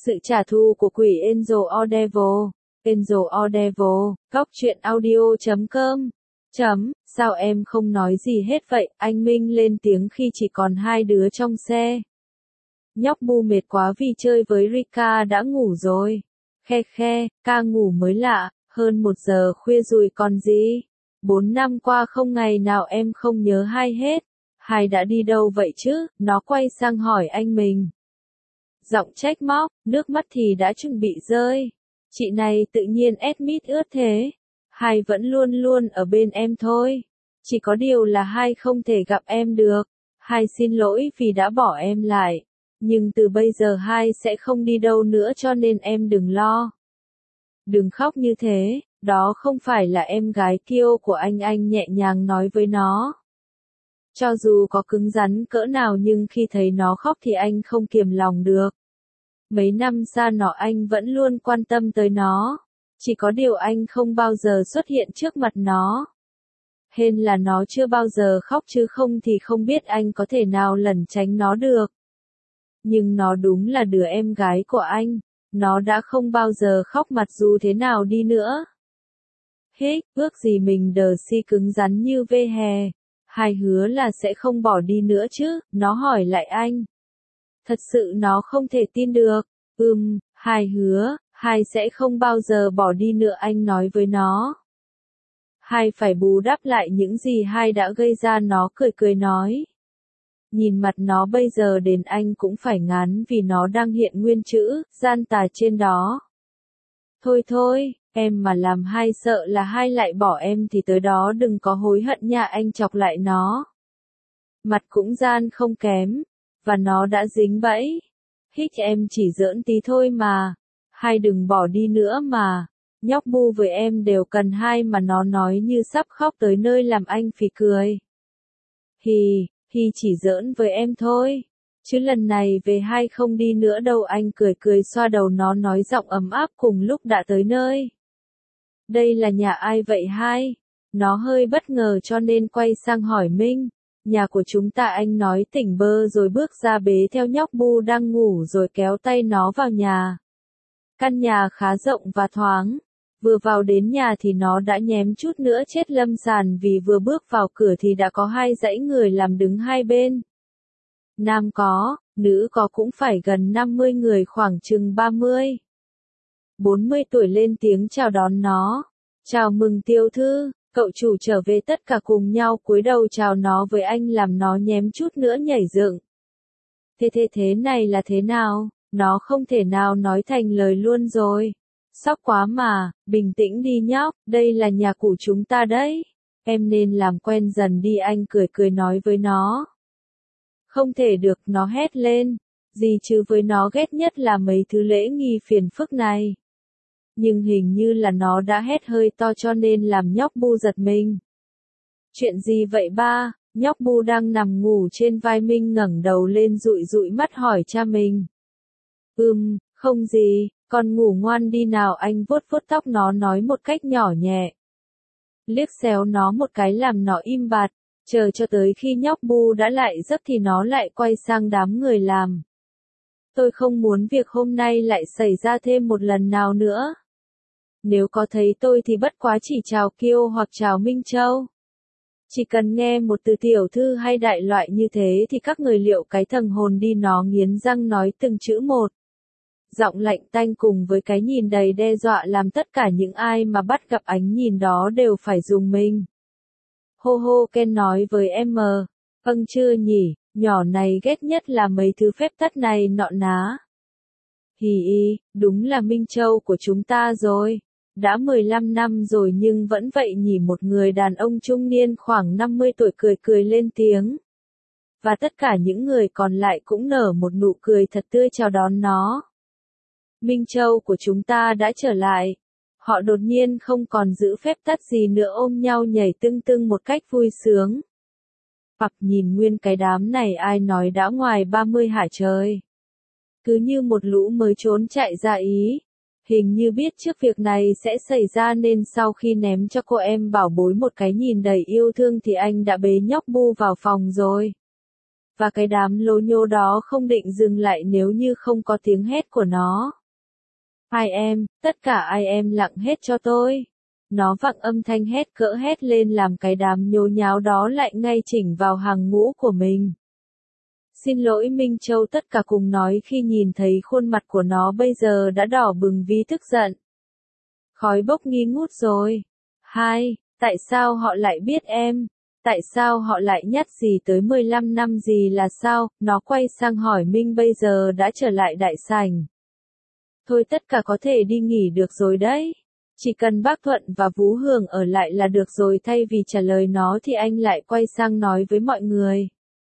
Sự trả thù của quỷ Angel or Devil. Angel or Devil, góc truyện audio.com. Sao em không nói gì hết vậy? Anh Minh lên tiếng khi chỉ còn hai đứa trong xe. Nhóc Bu mệt quá vì chơi với Rika đã ngủ rồi. Khe khe, ca ngủ mới lạ, hơn 1 giờ khuya rồi còn gì. 4 năm qua không ngày nào em không nhớ Hai hết. Hai đã đi đâu vậy chứ? Nó quay sang hỏi anh mình. Giọng trách móc, nước mắt thì đã chuẩn bị rơi. Chị này tự nhiên admit ướt thế. Hai vẫn luôn luôn ở bên em thôi. Chỉ có điều là Hai không thể gặp em được. Hai xin lỗi vì đã bỏ em lại. Nhưng từ bây giờ Hai sẽ không đi đâu nữa cho nên em đừng lo. Đừng khóc như thế, đó không phải là em gái Kiêu của anh nhẹ nhàng nói với nó. Cho dù có cứng rắn cỡ nào nhưng khi thấy nó khóc thì anh không kiềm lòng được. Mấy năm xa nó anh vẫn luôn quan tâm tới nó. Chỉ có điều anh không bao giờ xuất hiện trước mặt nó. Hên là nó chưa bao giờ khóc chứ không thì không biết anh có thể nào lẩn tránh nó được. Nhưng nó đúng là đứa em gái của anh. Nó đã không bao giờ khóc mặt dù thế nào đi nữa. Ước gì mình đờ si cứng rắn như ve hè. Hai hứa là sẽ không bỏ đi nữa chứ, nó hỏi lại anh. Thật sự nó không thể tin được. Hai hứa, Hai sẽ không bao giờ bỏ đi nữa anh nói với nó. Hai phải bù đắp lại những gì Hai đã gây ra nó cười cười nói. Nhìn mặt nó bây giờ đến anh cũng phải ngán vì nó đang hiện nguyên chữ, gian tà trên đó. Thôi, em mà làm Hai sợ là Hai lại bỏ em thì tới đó đừng có hối hận nha anh chọc lại nó. Mặt cũng gian không kém, và nó đã dính bẫy. Em chỉ giỡn tí thôi mà. Hai đừng bỏ đi nữa mà. Nhóc Bu với em đều cần Hai mà nó nói như sắp khóc tới nơi làm anh phì cười. Hi chỉ giỡn với em thôi. Chứ lần này về Hai không đi nữa đâu anh cười xoa đầu nó nói giọng ấm áp cùng lúc đã tới nơi. Đây là nhà ai vậy Hai? Nó hơi bất ngờ cho nên quay sang hỏi Minh. Nhà của chúng ta anh nói tỉnh bơ rồi bước ra bế theo nhóc Bu đang ngủ rồi kéo tay nó vào nhà. Căn nhà khá rộng và thoáng. Vừa vào đến nhà thì nó đã nhém chút nữa chết lâm sàn vì vừa bước vào cửa thì đã có 2 dãy người làm đứng hai bên. Nam có, nữ có cũng phải gần 50 người khoảng chừng 40 tuổi lên tiếng chào đón nó. Chào mừng tiểu thư, cậu chủ trở về tất cả cùng nhau cúi đầu chào nó với anh làm nó nhém chút nữa nhảy dựng. Thế này là thế nào? Nó không thể nào nói thành lời luôn rồi. Sốc quá mà, bình tĩnh đi nhóc, đây là nhà của chúng ta đấy. Em nên làm quen dần đi anh cười nói với nó. Không thể được nó hét lên. Gì chứ với nó ghét nhất là mấy thứ lễ nghi phiền phức này. Nhưng hình như là nó đã hét hơi to cho nên làm nhóc Bu giật mình. Chuyện gì vậy ba? Nhóc Bu đang nằm ngủ trên vai Minh ngẩng đầu lên dụi mắt hỏi cha mình. Không gì, con ngủ ngoan đi nào anh vuốt tóc nó nói một cách nhỏ nhẹ. Liếc xéo nó một cái làm nó im bặt, chờ cho tới khi nhóc Bu đã lại giấc thì nó lại quay sang đám người làm. Tôi không muốn việc hôm nay lại xảy ra thêm một lần nào nữa. Nếu có thấy tôi thì bất quá chỉ chào Kiêu hoặc chào Minh Châu. Chỉ cần nghe một từ tiểu thư hay đại loại như thế thì các người liệu cái thằng hồn đi nó nghiến răng nói từng chữ một. Giọng lạnh tanh cùng với cái nhìn đầy đe dọa làm tất cả những ai mà bắt gặp ánh nhìn đó đều phải rùng mình. Hô Ken nói với em. Chưa nhỉ, nhỏ này ghét nhất là mấy thứ phép tắc này nọ ná. Đúng là Minh Châu của chúng ta rồi. Đã 15 năm rồi nhưng vẫn vậy nhỉ một người đàn ông trung niên khoảng 50 tuổi cười lên tiếng. Và tất cả những người còn lại cũng nở một nụ cười thật tươi chào đón nó. Minh Châu của chúng ta đã trở lại. Họ đột nhiên không còn giữ phép tắc gì nữa ôm nhau nhảy tưng một cách vui sướng. Hoặc nhìn nguyên cái đám này ai nói đã ngoài 30 hả trời. Cứ như một lũ mới trốn chạy ra Ý. Hình như biết trước việc này sẽ xảy ra nên sau khi ném cho cô em bảo bối một cái nhìn đầy yêu thương thì anh đã bế nhóc Bu vào phòng rồi. Và cái đám lố nhố đó không định dừng lại nếu như không có tiếng hét của nó. Hai em, tất cả ai em lặng hết cho tôi. Nó vặng âm thanh hét cỡ hét lên làm cái đám nhố nháo đó lại ngay chỉnh vào hàng ngũ của mình. Xin lỗi Minh Châu, tất cả cùng nói khi nhìn thấy khuôn mặt của nó bây giờ đã đỏ bừng vì tức giận. Khói bốc nghi ngút rồi. Hai, tại sao họ lại biết em? Tại sao họ lại nhắc gì tới 15 năm gì là sao? Nó quay sang hỏi Minh bây giờ đã trở lại đại sảnh. Thôi tất cả có thể đi nghỉ được rồi đấy. Chỉ cần bác Thuận và Vũ Hường ở lại là được rồi. Thay vì trả lời nó thì anh lại quay sang nói với mọi người.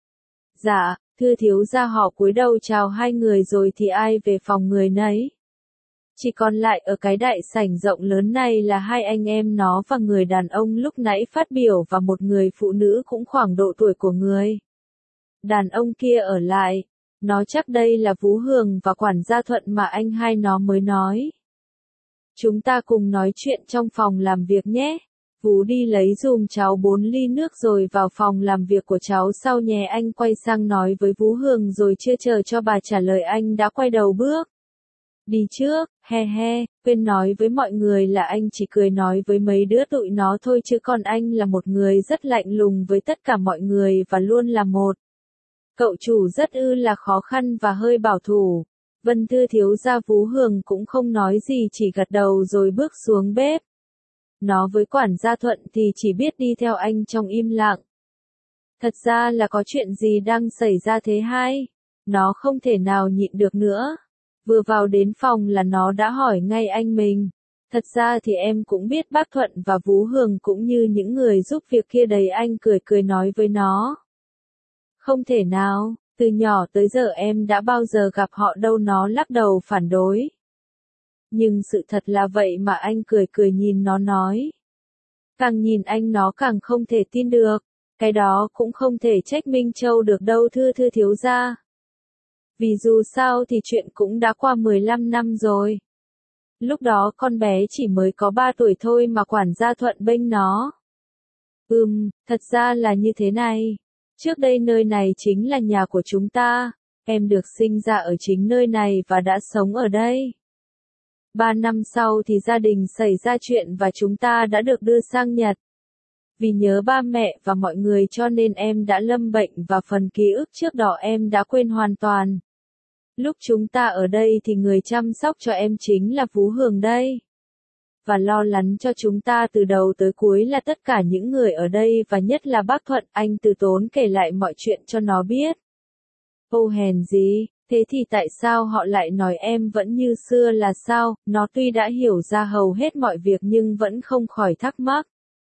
Dạ, thưa thiếu gia, họ cúi đầu chào hai người rồi thì ai về phòng người nấy. Chỉ còn lại ở cái đại sảnh rộng lớn này là hai anh em nó và người đàn ông lúc nãy phát biểu và một người phụ nữ cũng khoảng độ tuổi của người đàn ông kia ở lại. Nó chắc đây là Vũ Hường và quản gia Thuận mà anh hai nó mới nói. Chúng ta cùng nói chuyện trong phòng làm việc nhé. Vũ đi lấy giùm cháu 4 ly nước rồi vào phòng làm việc của cháu sau nhé. Anh quay sang nói với Vũ Hường rồi chưa chờ cho bà trả lời anh đã quay đầu bước đi trước. He he, quên nói với mọi người là anh chỉ cười nói với mấy đứa tụi nó thôi chứ còn anh là một người rất lạnh lùng với tất cả mọi người và luôn là một cậu chủ rất là khó khăn và hơi bảo thủ. Vân thưa thiếu gia. Vũ Hường cũng không nói gì chỉ gật đầu rồi bước xuống bếp. Nó với quản gia Thuận thì chỉ biết đi theo anh trong im lặng. Thật ra là có chuyện gì đang xảy ra thế hai? Nó không thể nào nhịn được nữa. Vừa vào đến phòng là nó đã hỏi ngay anh mình. Thật ra thì em cũng biết bác Thuận và Vũ Hường cũng như những người giúp việc kia đấy. Anh cười cười nói với nó. Không thể nào, từ nhỏ tới giờ em đã bao giờ gặp họ đâu. Nó lắc đầu phản đối. Nhưng sự thật là vậy mà. Anh cười cười nhìn nó nói. Càng nhìn anh nó càng không thể tin được. Cái đó cũng không thể trách Minh Châu được đâu thưa thiếu gia. Vì dù sao thì chuyện cũng đã qua 15 năm rồi. Lúc đó con bé chỉ mới có 3 tuổi thôi mà quản gia Thuận bênh nó. Thật ra là như thế này. Trước đây nơi này chính là nhà của chúng ta. Em được sinh ra ở chính nơi này và đã sống ở đây. 3 năm sau thì gia đình xảy ra chuyện và chúng ta đã được đưa sang Nhật. Vì nhớ ba mẹ và mọi người cho nên em đã lâm bệnh và phần ký ức trước đó em đã quên hoàn toàn. Lúc chúng ta ở đây thì người chăm sóc cho em chính là Vũ Hường đây. Và lo lắng cho chúng ta từ đầu tới cuối là tất cả những người ở đây và nhất là bác Thuận. Anh từ tốn kể lại mọi chuyện cho nó biết. Ô hèn gì, thế thì tại sao họ lại nói em vẫn như xưa là sao? Nó tuy đã hiểu ra hầu hết mọi việc nhưng vẫn không khỏi thắc mắc.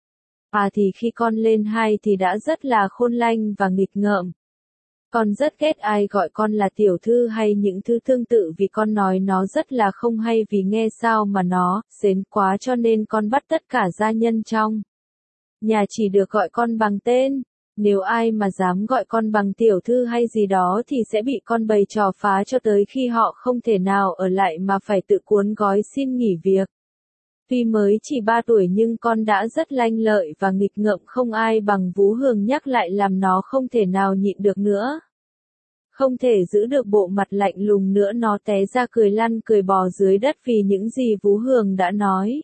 Thì khi con lên 2 thì đã rất là khôn lanh và nghịch ngợm. Con rất ghét ai gọi con là tiểu thư hay những thứ tương tự vì con nói nó rất là không hay vì nghe sao mà nó xến quá cho nên con bắt tất cả gia nhân trong nhà chỉ được gọi con bằng tên. Nếu ai mà dám gọi con bằng tiểu thư hay gì đó thì sẽ bị con bày trò phá cho tới khi họ không thể nào ở lại mà phải tự cuốn gói xin nghỉ việc. Tuy mới chỉ 3 tuổi nhưng con đã rất lanh lợi và nghịch ngợm không ai bằng. Vũ Hường nhắc lại làm nó không thể nào nhịn được nữa. Không thể giữ được bộ mặt lạnh lùng nữa. Nó té ra cười lăn cười bò dưới đất vì những gì Vũ Hường đã nói.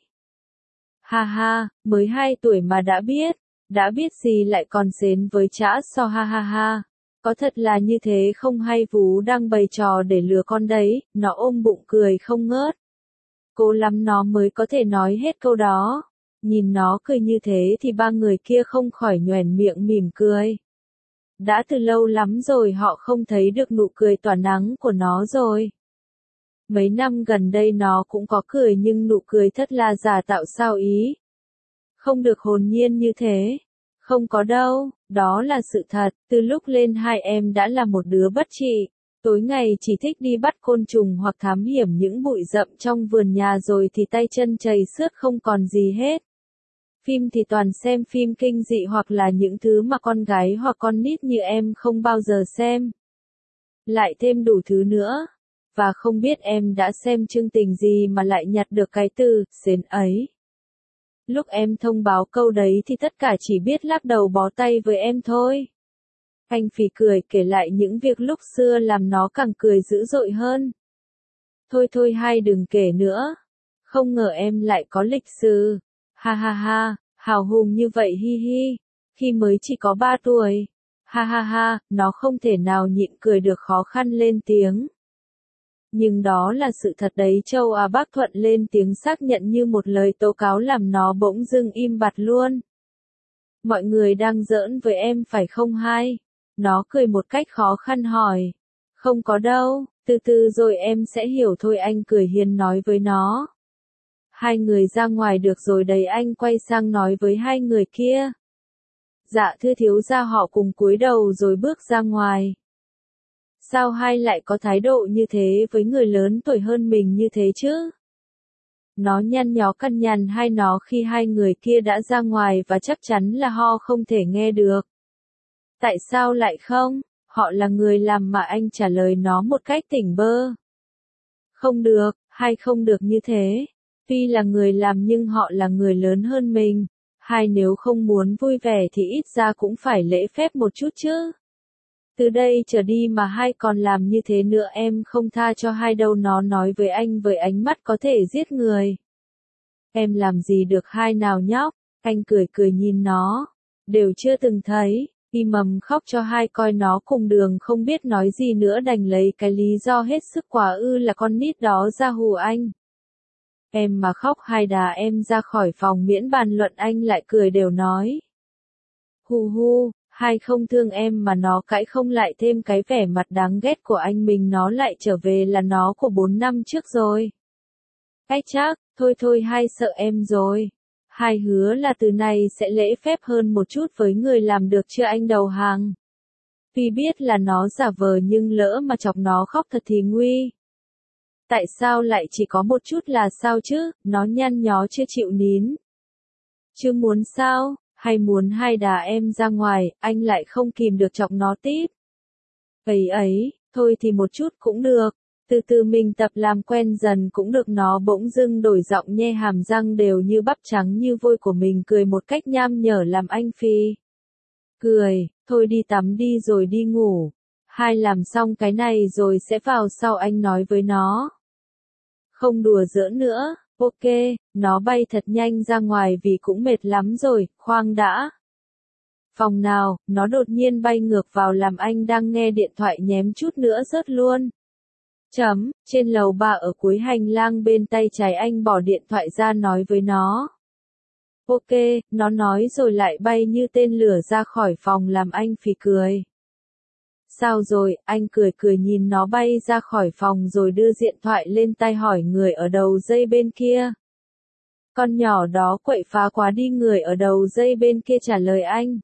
Ha ha, mới 2 tuổi mà đã biết gì lại còn xến với chã so ha ha ha. Có thật là như thế không hay Vũ đang bày trò để lừa con đấy. Nó ôm bụng cười không ngớt. Cố lắm nó mới có thể nói hết câu đó. Nhìn nó cười như thế thì ba người kia không khỏi nhoẻn miệng mỉm cười. Đã từ lâu lắm rồi họ không thấy được nụ cười tỏa nắng của nó rồi. Mấy năm gần đây nó cũng có cười nhưng nụ cười thật là giả tạo sao ý. Không được hồn nhiên như thế. Không có đâu, đó là sự thật. Từ lúc lên 2 em đã là một đứa bất trị. Tối ngày chỉ thích đi bắt côn trùng hoặc thám hiểm những bụi rậm trong vườn nhà rồi thì tay chân chầy xước không còn gì hết. Phim thì toàn xem phim kinh dị hoặc là những thứ mà con gái hoặc con nít như em không bao giờ xem. Lại thêm đủ thứ nữa. Và không biết em đã xem chương trình gì mà lại nhặt được cái từ xến ấy. Lúc em thông báo câu đấy thì tất cả chỉ biết lắc đầu bó tay với em thôi. Anh phì cười kể lại những việc lúc xưa làm nó càng cười dữ dội hơn. Thôi thôi hai đừng kể nữa. Không ngờ em lại có lịch sử. Ha ha ha, hào hùng như vậy hi hi. Khi mới chỉ có 3 tuổi. Ha ha ha, nó không thể nào nhịn cười được khó khăn lên tiếng. Nhưng đó là sự thật đấy Châu à bác Thuận lên tiếng xác nhận như một lời tố cáo làm nó bỗng dưng im bặt luôn. Mọi người đang giỡn với em phải không hai? Nó cười một cách khó khăn hỏi. Không có đâu, từ từ rồi em sẽ hiểu thôi anh cười hiền nói với nó. Hai người ra ngoài được rồi đấy anh quay sang nói với hai người kia. Dạ thưa thiếu gia họ cùng cúi đầu rồi bước ra ngoài. Sao hai lại có thái độ như thế với người lớn tuổi hơn mình như thế chứ? Nó nhăn nhó căn nhằn hai nó khi hai người kia đã ra ngoài và chắc chắn là họ không thể nghe được. Tại sao lại không? Họ là người làm mà anh trả lời nó một cách tỉnh bơ. Không được, hay không được như thế. Tuy là người làm nhưng họ là người lớn hơn mình. Hai nếu không muốn vui vẻ thì ít ra cũng phải lễ phép một chút chứ. Từ đây trở đi mà hai còn làm như thế nữa em không tha cho hai đâu nó nói với anh với ánh mắt có thể giết người. Em làm gì được hai nào nhóc, anh cười cười nhìn nó. Đều chưa từng thấy, mầm khóc cho hai coi nó cùng đường không biết nói gì nữa đành lấy cái lý do hết sức quả ư là con nít đó ra hù anh. Em mà khóc hai đá em ra khỏi phòng miễn bàn luận anh lại cười đều nói. Hù hù, hai không thương em mà nó cãi không lại thêm cái vẻ mặt đáng ghét của anh mình nó lại trở về là nó của 4 năm trước rồi. Cách chắc, thôi thôi hai sợ em rồi. Hai hứa là từ này sẽ lễ phép hơn một chút với người làm được chưa anh đầu hàng. Vì biết là nó giả vờ nhưng lỡ mà chọc nó khóc thật thì nguy. Tại sao lại chỉ có một chút là sao chứ, nó nhăn nhó chưa chịu nín. Chứ muốn sao, hay muốn hai đá em ra ngoài, anh lại không kìm được chọc nó tiếp. Ấy ấy, thôi thì một chút cũng được. Từ từ mình tập làm quen dần cũng được nó bỗng dưng đổi giọng nhe hàm răng đều như bắp trắng như vôi của mình cười một cách nham nhở làm anh phi. Cười, thôi đi tắm đi rồi đi ngủ. Hai làm xong cái này rồi sẽ vào sau anh nói với nó. Không đùa giỡn nữa, ok, nó bay thật nhanh ra ngoài vì cũng mệt lắm rồi, khoan đã. Phòng nào, nó đột nhiên bay ngược vào làm anh đang nghe điện thoại nhém chút nữa rớt luôn. Trên lầu 3 ở cuối hành lang bên tay trái anh bỏ điện thoại ra nói với nó. Ok, nó nói rồi lại bay như tên lửa ra khỏi phòng làm anh phì cười. Sao rồi, anh cười cười nhìn nó bay ra khỏi phòng rồi đưa điện thoại lên tai hỏi người ở đầu dây bên kia. Con nhỏ đó quậy phá quá đi người ở đầu dây bên kia trả lời anh.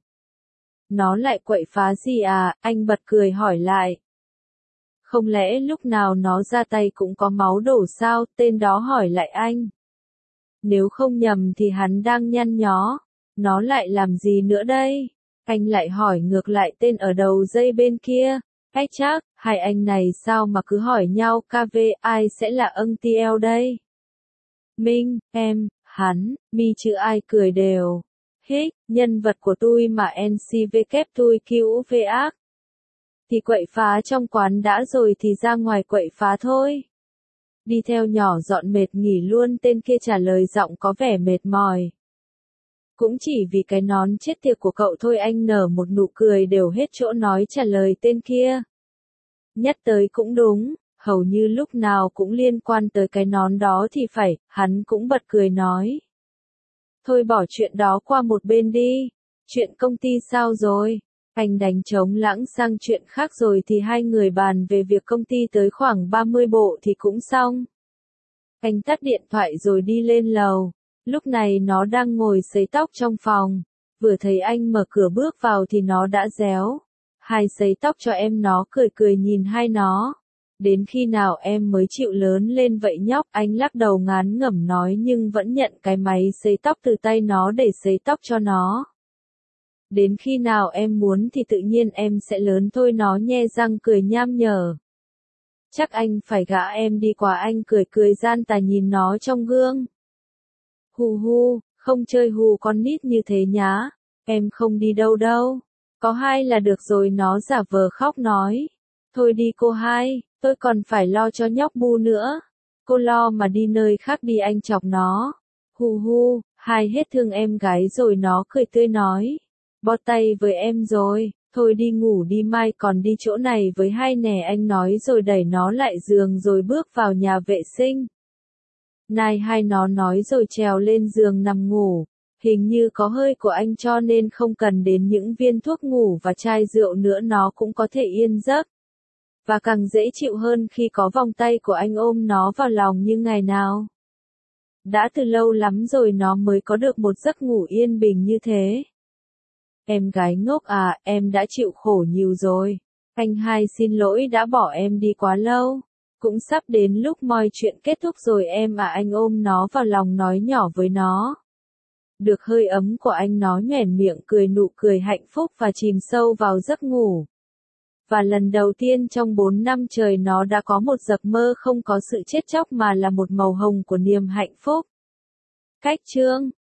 Nó lại quậy phá gì à, anh bật cười hỏi lại. Không lẽ lúc nào nó ra tay cũng có máu đổ sao, tên đó hỏi lại anh. Nếu không nhầm thì hắn đang nhăn nhó. Nó lại làm gì nữa đây? Anh lại hỏi ngược lại tên ở đầu dây bên kia. Ách chắc, hai anh này sao mà cứ hỏi nhau KV ai sẽ là âng TL đây? Minh, em, hắn, mi chứ ai cười đều. Hích, nhân vật của tôi mà NCVK tôi cứu về ác. Thì quậy phá trong quán đã rồi thì ra ngoài quậy phá thôi. Đi theo nhỏ dọn mệt nghỉ luôn tên kia trả lời giọng có vẻ mệt mỏi. Cũng chỉ vì cái nón chết tiệt của cậu thôi anh nở một nụ cười đều hết chỗ nói trả lời tên kia. Nhắc tới cũng đúng, hầu như lúc nào cũng liên quan tới cái nón đó thì phải, hắn cũng bật cười nói. Thôi bỏ chuyện đó qua một bên đi, chuyện công ty sao rồi? Anh đánh trống lãng sang chuyện khác rồi thì hai người bàn về việc công ty tới khoảng 30 bộ thì cũng xong. Anh tắt điện thoại rồi đi lên lầu. Lúc này nó đang ngồi sấy tóc trong phòng. Vừa thấy anh mở cửa bước vào thì nó đã réo. Hai sấy tóc cho em nó cười cười nhìn hai nó. Đến khi nào em mới chịu lớn lên vậy nhóc? Anh lắc đầu ngán ngẩm nói nhưng vẫn nhận cái máy sấy tóc từ tay nó để sấy tóc cho nó. Đến khi nào em muốn thì tự nhiên em sẽ lớn thôi nó nhe răng cười nham nhở. Chắc anh phải gả em đi quá anh cười cười gian tà nhìn nó trong gương. Hù hù, không chơi hù con nít như thế nhá. Em không đi đâu đâu. Có hai là được rồi, nó giả vờ khóc nói. Thôi đi cô hai, tôi còn phải lo cho nhóc Bu nữa. Cô lo mà đi nơi khác đi, anh chọc nó. Hu hu, hai hết thương em gái rồi, nó cười tươi nói. Bó tay với em rồi, thôi đi ngủ đi, mai còn đi chỗ này với hai nè, anh nói rồi đẩy nó lại giường rồi bước vào nhà vệ sinh. Này hai, nó nói rồi trèo lên giường nằm ngủ. Hình như có hơi của anh cho nên không cần đến những viên thuốc ngủ và chai rượu nữa, nó cũng có thể yên giấc. Và càng dễ chịu hơn khi có vòng tay của anh ôm nó vào lòng như ngày nào. Đã từ lâu lắm rồi nó mới có được một giấc ngủ yên bình như thế. Em gái ngốc à, em đã chịu khổ nhiều rồi. Anh hai xin lỗi đã bỏ em đi quá lâu. Cũng sắp đến lúc mọi chuyện kết thúc rồi em à, anh ôm nó vào lòng nói nhỏ với nó. Được hơi ấm của anh, nó nhoẻn miệng cười nụ cười hạnh phúc và chìm sâu vào giấc ngủ. Và lần đầu tiên trong 4 năm trời nó đã có một giấc mơ không có sự chết chóc mà là một màu hồng của niềm hạnh phúc. Cách chương